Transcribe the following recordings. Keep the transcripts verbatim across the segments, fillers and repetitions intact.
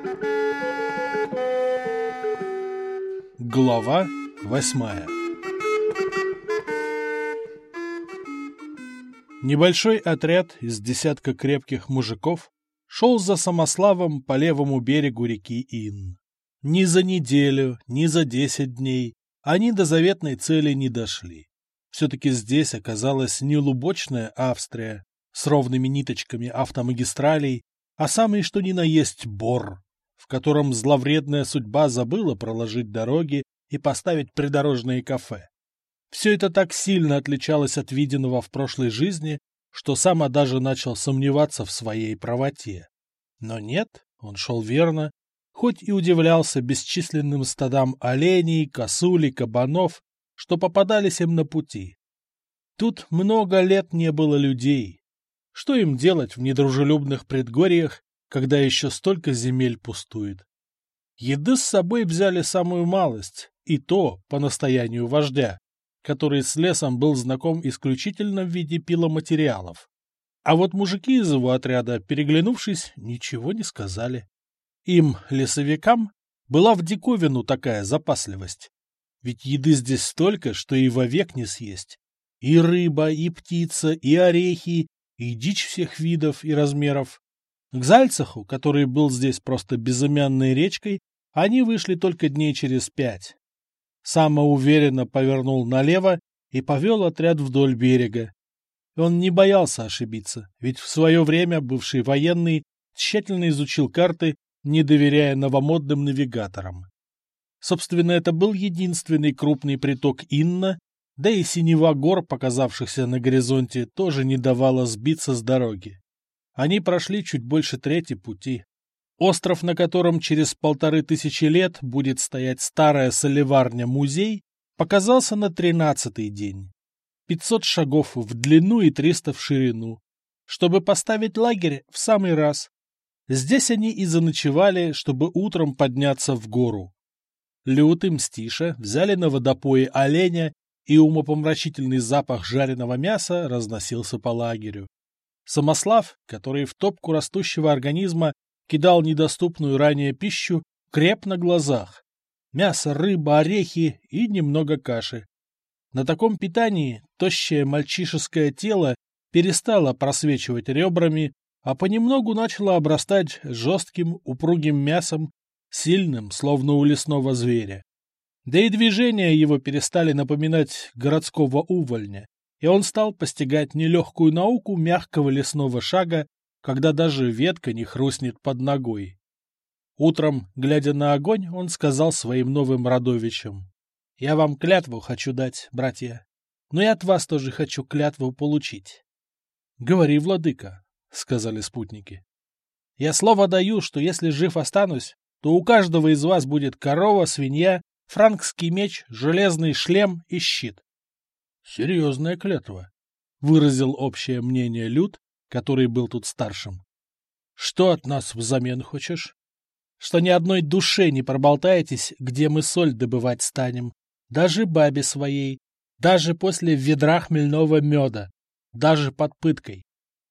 Глава восьмая. Небольшой отряд из десятка крепких мужиков шел за Самославом по левому берегу реки Inn. Ни за неделю, ни за десять дней они до заветной цели не дошли. Все-таки здесь оказалась не лубочная Австрия с ровными ниточками автомагистралей, а самый что ни на есть Бор, в котором зловредная судьба забыла проложить дороги и поставить придорожные кафе. Все это так сильно отличалось от виденного в прошлой жизни, что Сама даже начал сомневаться в своей правоте. Но нет, он шел верно, хоть и удивлялся бесчисленным стадам оленей, косулей, кабанов, что попадались им на пути. Тут много лет не было людей. Что им делать в недружелюбных предгорьях, когда еще столько земель пустует? Еды с собой взяли самую малость, и то по настоянию вождя, который с лесом был знаком исключительно в виде пиломатериалов. А вот мужики из его отряда, переглянувшись, ничего не сказали. Им, лесовикам, была в диковину такая запасливость. Ведь еды здесь столько, что и вовек не съесть. И рыба, и птица, и орехи, и дичь всех видов и размеров. К Зальцаху, который был здесь просто безымянной речкой, они вышли только дней через пять. Сама уверенно повернул налево и повел отряд вдоль берега. Он не боялся ошибиться, ведь в свое время бывший военный тщательно изучил карты, не доверяя новомодным навигаторам. Собственно, это был единственный крупный приток Инна, да и синева гор, показавшихся на горизонте, тоже не давала сбиться с дороги. Они прошли чуть больше трети пути. Остров, на котором через полторы тысячи лет будет стоять старая солеварня-музей, показался на тринадцатый день. Пятьсот шагов в длину и триста в ширину. Чтобы поставить лагерь в самый раз. Здесь они и заночевали, чтобы утром подняться в гору. Лют и Мстиша взяли на водопое оленя, и умопомрачительный запах жареного мяса разносился по лагерю. Самослав, который в топку растущего организма кидал недоступную ранее пищу, креп на глазах. Мясо, рыба, орехи и немного каши. На таком питании тощее мальчишеское тело перестало просвечивать ребрами, а понемногу начало обрастать жестким упругим мясом, сильным, словно у лесного зверя. Да и движения его перестали напоминать городского увольня, и он стал постигать нелегкую науку мягкого лесного шага, когда даже ветка не хрустнет под ногой. Утром, глядя на огонь, он сказал своим новым родовичам: «Я вам клятву хочу дать, братья, но и от вас тоже хочу клятву получить». «Говори, владыка», — сказали спутники. «Я слово даю, что если жив останусь, то у каждого из вас будет корова, свинья, франкский меч, железный шлем и щит». «Серьезная клятва», — выразил общее мнение Лют, который был тут старшим. «Что от нас взамен хочешь?» «Что ни одной душе не проболтаетесь, где мы соль добывать станем, даже бабе своей, даже после ведра хмельного меда, даже под пыткой».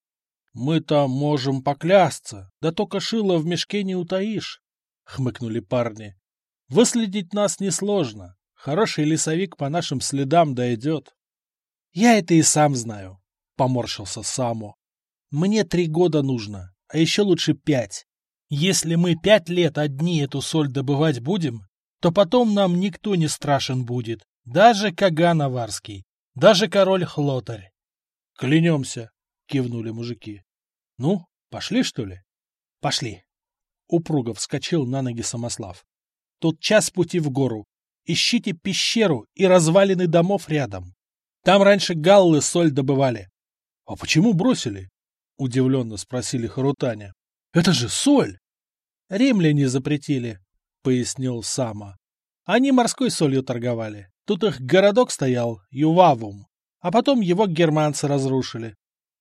«Мы-то можем поклясться, да только шило в мешке не утаишь», — хмыкнули парни. «Выследить нас несложно. Хороший лесовик по нашим следам дойдет». «Я это и сам знаю», — поморщился Само. «Мне три года нужно, а еще лучше пять. Если мы пять лет одни эту соль добывать будем, то потом нам никто не страшен будет, даже Каган Аварский, даже король Хлотарь». «Клянемся», — кивнули мужики. «Ну, пошли, что ли?» «Пошли». Упруго вскочил на ноги Самослав. «Тут час пути в гору. Ищите пещеру и развалины домов рядом. Там раньше галлы соль добывали». «А почему бросили?» — удивленно спросили харутане. «Это же соль!» «Римляне запретили», — пояснил Сама. «Они морской солью торговали. Тут их городок стоял, Ювавум, а потом его германцы разрушили».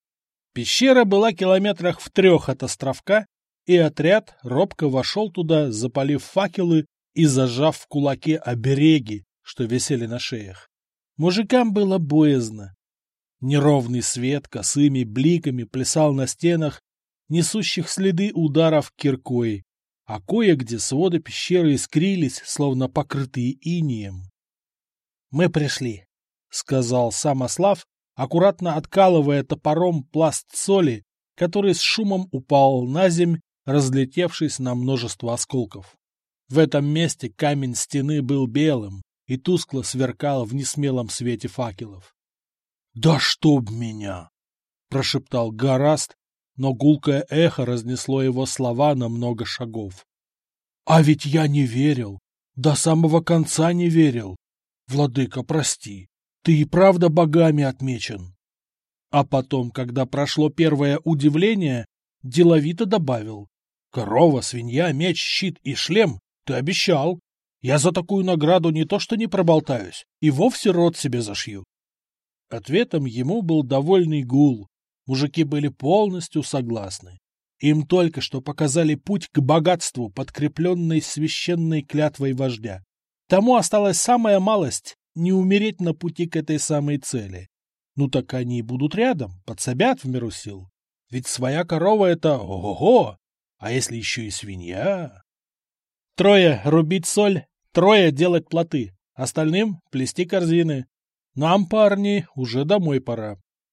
Пещера была километрах в трех от островка, и отряд робко вошел туда, запалив факелы и зажав в кулаке обереги, что висели на шеях. Мужикам было боязно. Неровный свет косыми бликами плясал на стенах, несущих следы ударов киркой, а кое-где своды пещеры искрились, словно покрытые инеем. — Мы пришли, — сказал Самослав, аккуратно откалывая топором пласт соли, который с шумом упал на земь, разлетевшись на множество осколков. В этом месте камень стены был белым и тускло сверкал в несмелом свете факелов. — Да чтоб меня! — прошептал Гораст, но гулкое эхо разнесло его слова на много шагов. — А ведь я не верил, до самого конца не верил. Владыка, прости, ты и правда богами отмечен. А потом, когда прошло первое удивление, деловито добавил: корова, свинья, меч, щит и шлем ты обещал. Я за такую награду не то что не проболтаюсь, и вовсе рот себе зашью. Ответом ему был довольный гул. Мужики были полностью согласны. Им только что показали путь к богатству, подкрепленный священной клятвой вождя. Тому осталась самая малость — не умереть на пути к этой самой цели. Ну так они будут рядом, подсобят в меру сил. Ведь своя корова — это ого-го, а если еще и свинья? Трое — рубить соль, трое — делать плоты, остальным — плести корзины. Нам, парни, уже домой пора.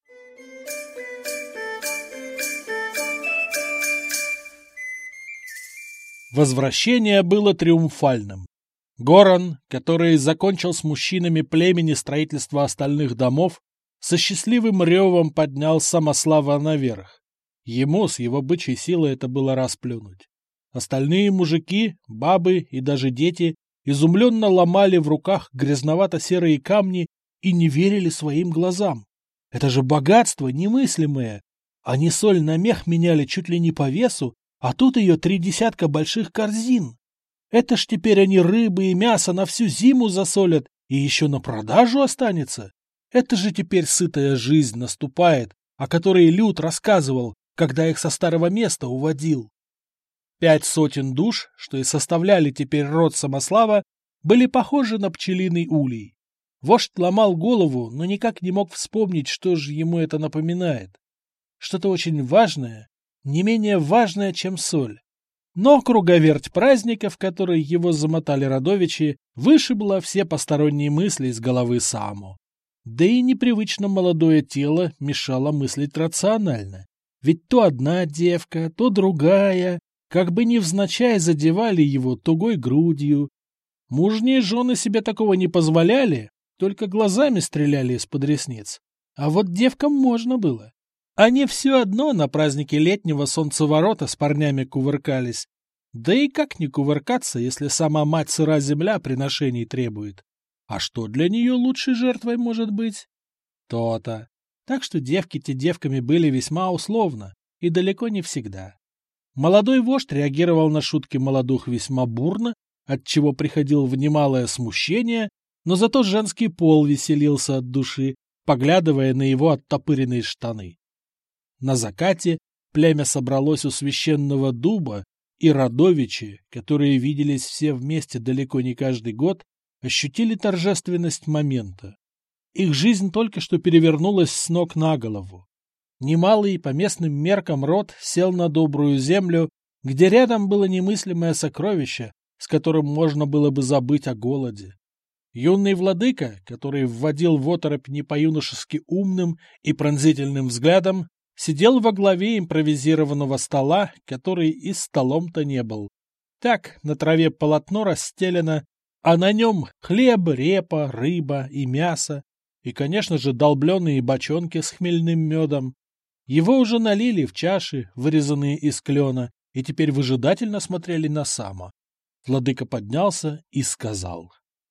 Возвращение было триумфальным. Горан, который закончил с мужчинами племени строительство остальных домов, со счастливым ревом поднял Самослава наверх. Ему с его бычьей силой это было расплюнуть. Остальные мужики, бабы и даже дети изумленно ломали в руках грязновато-серые камни и не верили своим глазам. Это же богатство немыслимое. Они соль на мех меняли чуть ли не по весу, а тут ее три десятка больших корзин. Это ж теперь они рыбы и мясо на всю зиму засолят и еще на продажу останется. Это же теперь сытая жизнь наступает, о которой Люд рассказывал, когда их со старого места уводил. Пять сотен душ, что и составляли теперь род Самослава, были похожи на пчелиный улей. Вождь ломал голову, но никак не мог вспомнить, что же ему это напоминает. Что-то очень важное, не менее важное, чем соль. Но круговерть праздников, в которые его замотали родовичи, вышибла все посторонние мысли из головы Саму. Да и непривычно молодое тело мешало мыслить рационально. Ведь то одна девка, то другая, как бы невзначай задевали его тугой грудью. Мужние жены себе такого не позволяли, только глазами стреляли из-под ресниц. А вот девкам можно было. Они все одно на празднике летнего солнцеворота с парнями кувыркались. Да и как не кувыркаться, если сама мать сыра земля приношений требует? А что для нее лучшей жертвой может быть? То-то. Так что девки-те девками были весьма условно и далеко не всегда. Молодой вождь реагировал на шутки молодух весьма бурно, отчего приходил в немалое смущение, но зато женский пол веселился от души, поглядывая на его оттопыренные штаны. На закате племя собралось у священного дуба, и родовичи, которые виделись все вместе далеко не каждый год, ощутили торжественность момента. Их жизнь только что перевернулась с ног на голову. Немалый по местным меркам род сел на добрую землю, где рядом было немыслимое сокровище, с которым можно было бы забыть о голоде. Юный владыка, который вводил в оторопь не по-юношески умным и пронзительным взглядом, сидел во главе импровизированного стола, который и столом-то не был. Так, на траве полотно расстелено, а на нем хлеб, репа, рыба и мясо, и, конечно же, долбленные бочонки с хмельным медом. Его уже налили в чаши, вырезанные из клена, и теперь выжидательно смотрели на Сама. Владыка поднялся и сказал: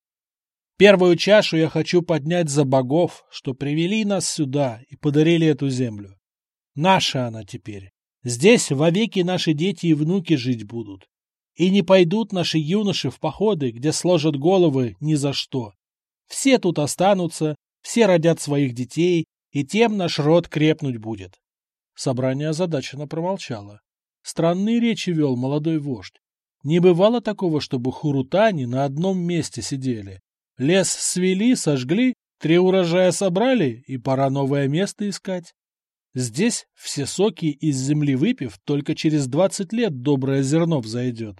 «Первую чашу я хочу поднять за богов, что привели нас сюда и подарили эту землю. Наша она теперь. Здесь вовеки наши дети и внуки жить будут. И не пойдут наши юноши в походы, где сложат головы ни за что. Все тут останутся, все родят своих детей, и тем наш род крепнуть будет». Собрание озадаченно промолчало. Странные речи вел молодой вождь. Не бывало такого, чтобы хурутани на одном месте сидели. Лес свели, сожгли, три урожая собрали, и пора новое место искать. Здесь все соки из земли выпив, только через двадцать лет доброе зерно взойдет.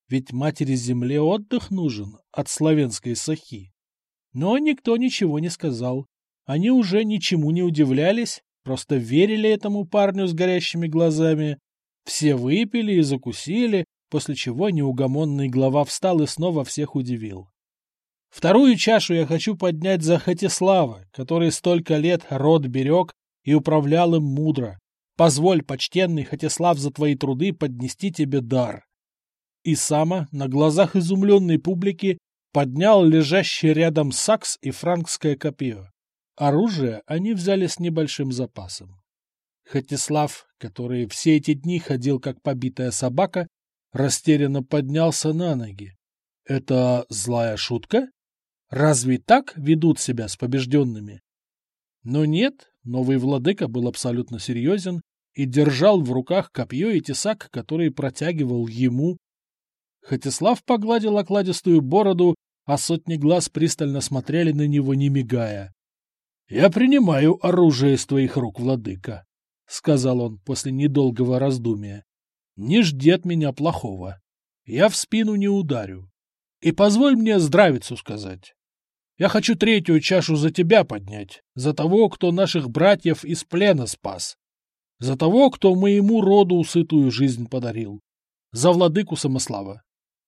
ведь матери-земле отдых нужен от славянской сахи. Но никто ничего не сказал. Они уже ничему не удивлялись, просто верили этому парню с горящими глазами. Все выпили и закусили, после чего неугомонный глава встал и снова всех удивил. Вторую чашу я хочу поднять за Хатислава, который столько лет род берег и управлял им мудро. Позволь, почтенный Хатислав, за твои труды поднести тебе дар. И Сама на глазах изумленной публики поднял лежащий рядом сакс и франкское копье. Оружие они взяли с небольшим запасом. Хатислав, который все эти дни ходил как побитая собака, растерянно поднялся на ноги. Это злая шутка? Разве так ведут себя с побежденными? Но нет, новый владыка был абсолютно серьезен и держал в руках копье и тесак, который протягивал ему. Хатислав погладил окладистую бороду, а сотни глаз пристально смотрели на него, не мигая. — Я принимаю оружие из твоих рук, владыка, — сказал он после недолгого раздумия. — Не жди от меня плохого. Я в спину не ударю. И позволь мне здравицу сказать. Я хочу третью чашу за тебя поднять, за того, кто наших братьев из плена спас, за того, кто моему роду сытую жизнь подарил, за владыку Самослава.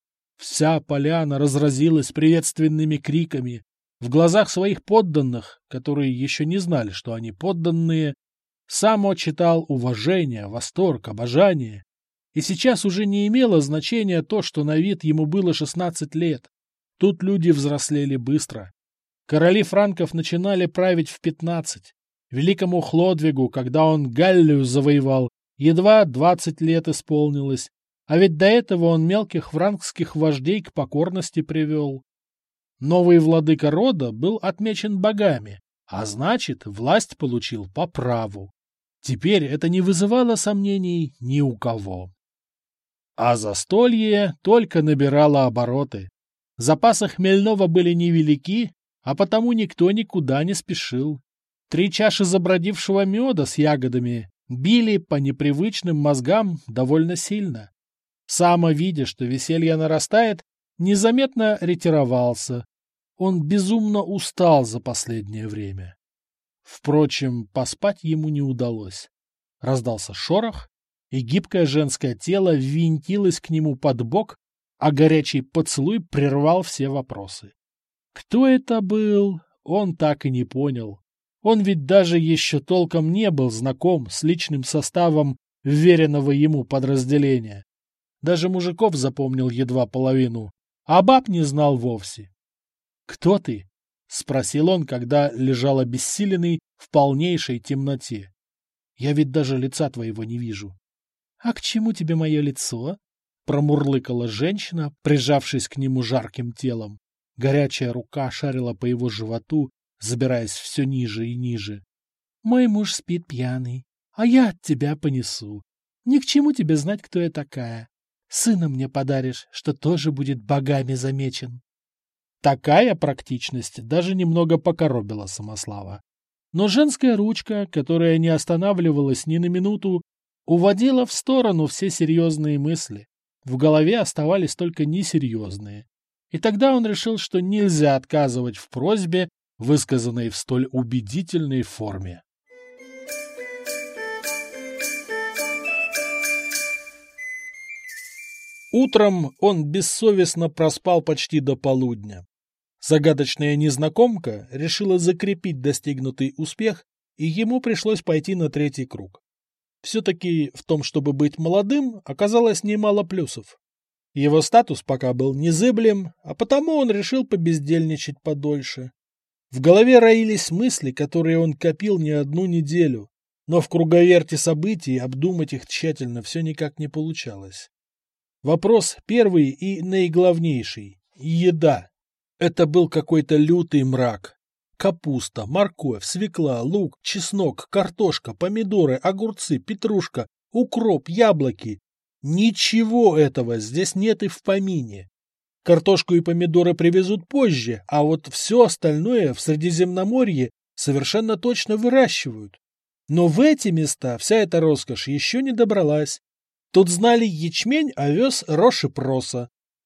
Вся поляна разразилась приветственными криками. В глазах своих подданных, которые еще не знали, что они подданные, Само читал уважение, восторг, обожание. И сейчас уже не имело значения то, что на вид ему было шестнадцать лет. Тут люди взрослели быстро. Короли франков начинали править в пятнадцать. Великому Хлодвигу, когда он Галлию завоевал, едва двадцать лет исполнилось, а ведь до этого он мелких франкских вождей к покорности привел. Новый владыка рода был отмечен богами, а значит, власть получил по праву. Теперь это не вызывало сомнений ни у кого. А застолье только набирало обороты. Запасы хмельного были невелики, а потому никто никуда не спешил. Три чаши забродившего меда с ягодами били по непривычным мозгам довольно сильно. Само видя, что веселье нарастает, незаметно ретировался. Он безумно устал за последнее время. Впрочем, поспать ему не удалось. Раздался шорох, и гибкое женское тело ввинтилось к нему под бок, а горячий поцелуй прервал все вопросы. Кто это был, он так и не понял. Он ведь даже еще толком не был знаком с личным составом вверенного ему подразделения. Даже мужиков запомнил едва половину, а баб не знал вовсе. «Кто ты?» — спросил он, когда лежал обессиленный в полнейшей темноте. «Я ведь даже лица твоего не вижу». «А к чему тебе мое лицо?» — промурлыкала женщина, прижавшись к нему жарким телом. Горячая рука шарила по его животу, забираясь все ниже и ниже. «Мой муж спит пьяный, а я от тебя понесу. Ни к чему тебе знать, кто я такая. Сына мне подаришь, что тоже будет богами замечен». Такая практичность даже немного покоробила Самослава. Но женская ручка, которая не останавливалась ни на минуту, уводила в сторону все серьезные мысли. В голове оставались только несерьезные. И тогда он решил, что нельзя отказывать в просьбе, высказанной в столь убедительной форме. Утром он бессовестно проспал почти до полудня. Загадочная незнакомка решила закрепить достигнутый успех, и ему пришлось пойти на третий круг. Все-таки в том, чтобы быть молодым, оказалось немало плюсов. Его статус пока был незыблем, а потому он решил побездельничать подольше. В голове роились мысли, которые он копил не одну неделю, но в круговерте событий обдумать их тщательно все никак не получалось. Вопрос первый и наиглавнейший — еда. Это был какой-то лютый мрак. Капуста, морковь, свекла, лук, чеснок, картошка, помидоры, огурцы, петрушка, укроп, яблоки. Ничего этого здесь нет и в помине. Картошку и помидоры привезут позже, а вот все остальное в Средиземноморье совершенно точно выращивают. Но в эти места вся эта роскошь еще не добралась. Тут знали ячмень, овес, рожь и проса.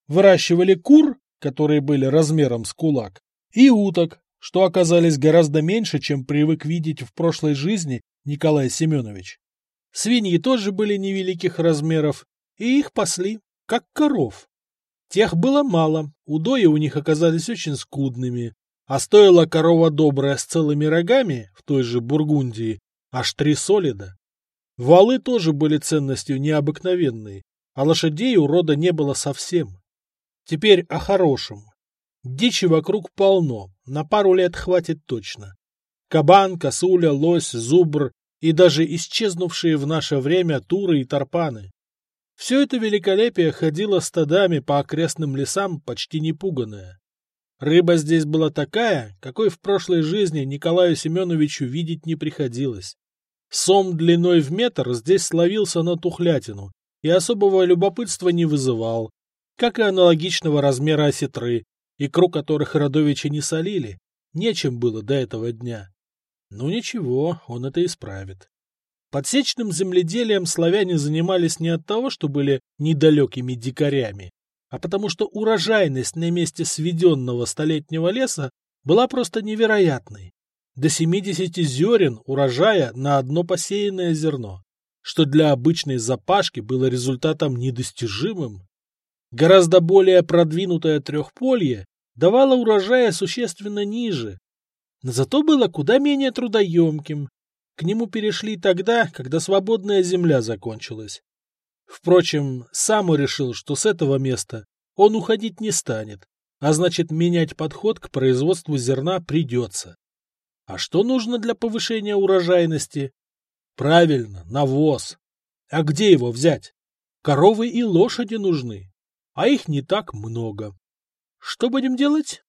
Выращивали кур, которые были размером с кулак, и уток, что оказались гораздо меньше, чем привык видеть в прошлой жизни Николай Семенович. Свиньи тоже были невеликих размеров, и их пасли, как коров. Тех было мало, удои у них оказались очень скудными, а стоила корова добрая с целыми рогами в той же Бургундии аж три солида. Валы тоже были ценностью необыкновенной, а лошадей у рода не было совсем. Теперь о хорошем. Дичи вокруг полно, на пару лет хватит точно. Кабан, косуля, лось, зубр и даже исчезнувшие в наше время туры и тарпаны. Все это великолепие ходило стадами по окрестным лесам, почти не пуганое. Рыба здесь была такая, какой в прошлой жизни Николаю Семеновичу видеть не приходилось. Сом длиной в метр здесь словился на тухлятину и особого любопытства не вызывал, как и аналогичного размера осетры, икру которых родовичи не солили, нечем было до этого дня. Ну ничего, он это исправит. Подсечным земледелием славяне занимались не от того, что были недалекими дикарями, а потому что урожайность на месте сведенного столетнего леса была просто невероятной. До семидесяти зерен урожая на одно посеянное зерно, что для обычной запашки было результатом недостижимым. Гораздо более продвинутое трехполье давало урожая существенно ниже, но зато было куда менее трудоемким. К нему перешли тогда, когда свободная земля закончилась. Впрочем, сам он решил, что с этого места он уходить не станет, а значит, менять подход к производству зерна придется. А что нужно для повышения урожайности? Правильно, навоз. А где его взять? Коровы и лошади нужны, а их не так много. Что будем делать?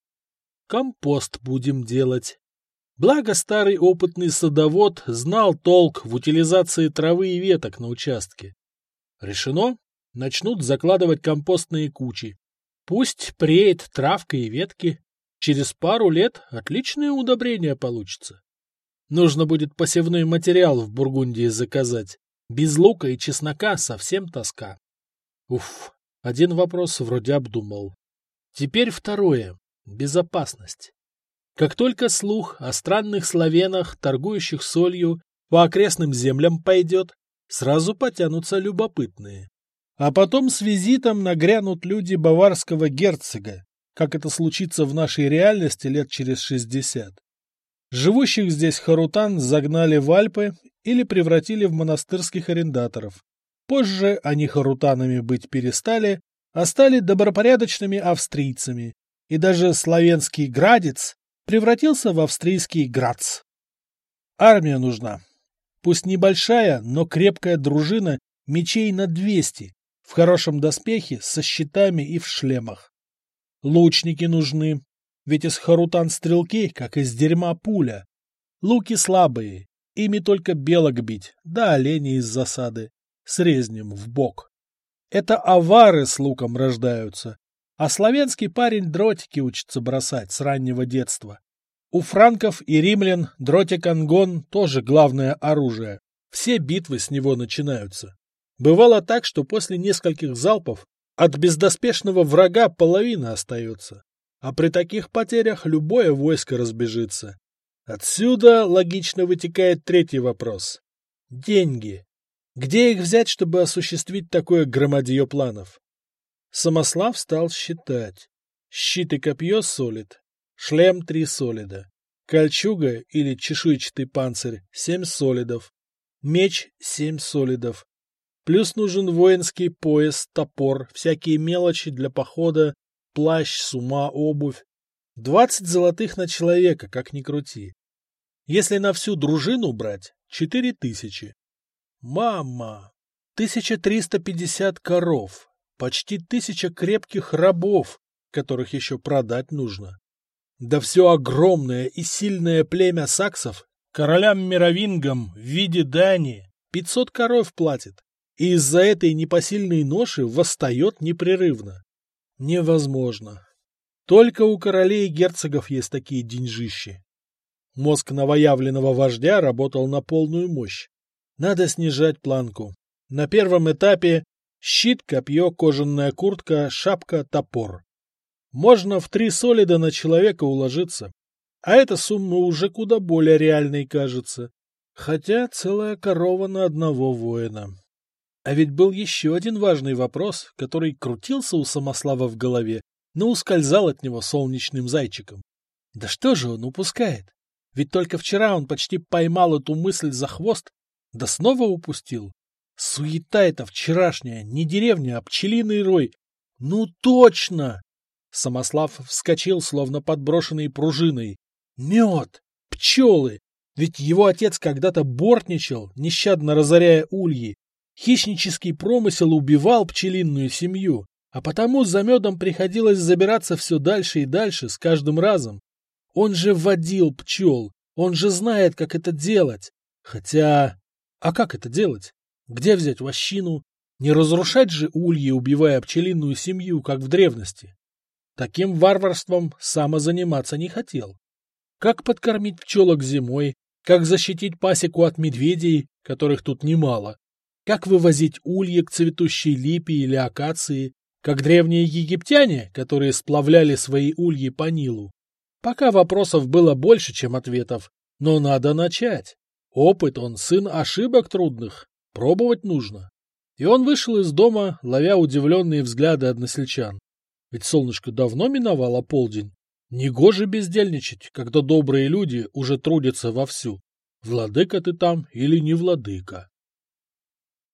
Компост будем делать. Благо старый опытный садовод знал толк в утилизации травы и веток на участке. Решено, начнут закладывать компостные кучи. Пусть преет травка и ветки. Через пару лет отличное удобрение получится. Нужно будет посевной материал в Бургундии заказать. Без лука и чеснока совсем тоска. Уф, один вопрос вроде обдумал. Теперь второе. Безопасность. Как только слух о странных славянах, торгующих солью, по окрестным землям пойдет, сразу потянутся любопытные. А потом с визитом нагрянут люди баварского герцога, как это случится в нашей реальности лет через шестьдесят. Живущих здесь харутан загнали в Альпы или превратили в монастырских арендаторов. Позже они харутанами быть перестали, а стали добропорядочными австрийцами, и даже славянский Градец превратился в австрийский Грац. Армия нужна. Пусть небольшая, но крепкая дружина мечей на двести, в хорошем доспехе, со щитами и в шлемах. Лучники нужны, ведь из харутан стрелки, как из дерьма пуля. Луки слабые, ими только белок бить, да оленей из засады, с резнем в бок. Это авары с луком рождаются, а славянский парень дротики учится бросать с раннего детства. У франков и римлян дротик-ангон тоже главное оружие. Все битвы с него начинаются. Бывало так, что после нескольких залпов от бездоспешного врага половина остается. А при таких потерях любое войско разбежится. Отсюда логично вытекает третий вопрос. Деньги. Где их взять, чтобы осуществить такое громадье планов? Самослав стал считать. Щит и копье солид, шлем три солида, кольчуга или чешуйчатый панцирь семь солидов, меч семь солидов. Плюс нужен воинский пояс, топор, всякие мелочи для похода, плащ, сума, обувь. Двадцать золотых на человека, как ни крути. Если на всю дружину брать, четыре тысячи. Мама! Тысяча триста пятьдесят коров. Почти тысяча крепких рабов, которых еще продать нужно. Да все огромное и сильное племя саксов королям-мировингам в виде дани пятьсот коров платит, и из-за этой непосильной ноши восстает непрерывно. Невозможно. Только у королей и герцогов есть такие деньжищи. Мозг новоявленного вождя работал на полную мощь. Надо снижать планку. На первом этапе Щит, копье, кожаная куртка, шапка, топор. Можно в три солида на человека уложиться. А эта сумма уже куда более реальной кажется. Хотя целая корова на одного воина. А ведь был еще один важный вопрос, который крутился у Самослава в голове, но ускользал от него солнечным зайчиком. Да что же он упускает? Ведь только вчера он почти поймал эту мысль за хвост, да снова упустил. Суета эта вчерашняя, не деревня, а пчелиный рой. Ну точно! Самослав вскочил, словно подброшенный пружиной. Мед! Пчелы! Ведь его отец когда-то бортничал, нещадно разоряя ульи. Хищнический промысел убивал пчелиную семью, а потому за медом приходилось забираться все дальше и дальше с каждым разом. Он же водил пчел, он же знает, как это делать. Хотя... А как это делать? Где взять вощину? Не разрушать же ульи, убивая пчелиную семью, как в древности. Таким варварством самозаниматься не хотел. Как подкормить пчелок зимой? Как защитить пасеку от медведей, которых тут немало? Как вывозить ульи к цветущей липе или акации? Как древние египтяне, которые сплавляли свои ульи по Нилу? Пока вопросов было больше, чем ответов, но надо начать. Опыт, он сын ошибок трудных. Пробовать нужно. И он вышел из дома, ловя удивленные взгляды односельчан. Ведь солнышко давно миновало полдень. Негоже бездельничать, когда добрые люди уже трудятся вовсю. Владыка ты там или не владыка?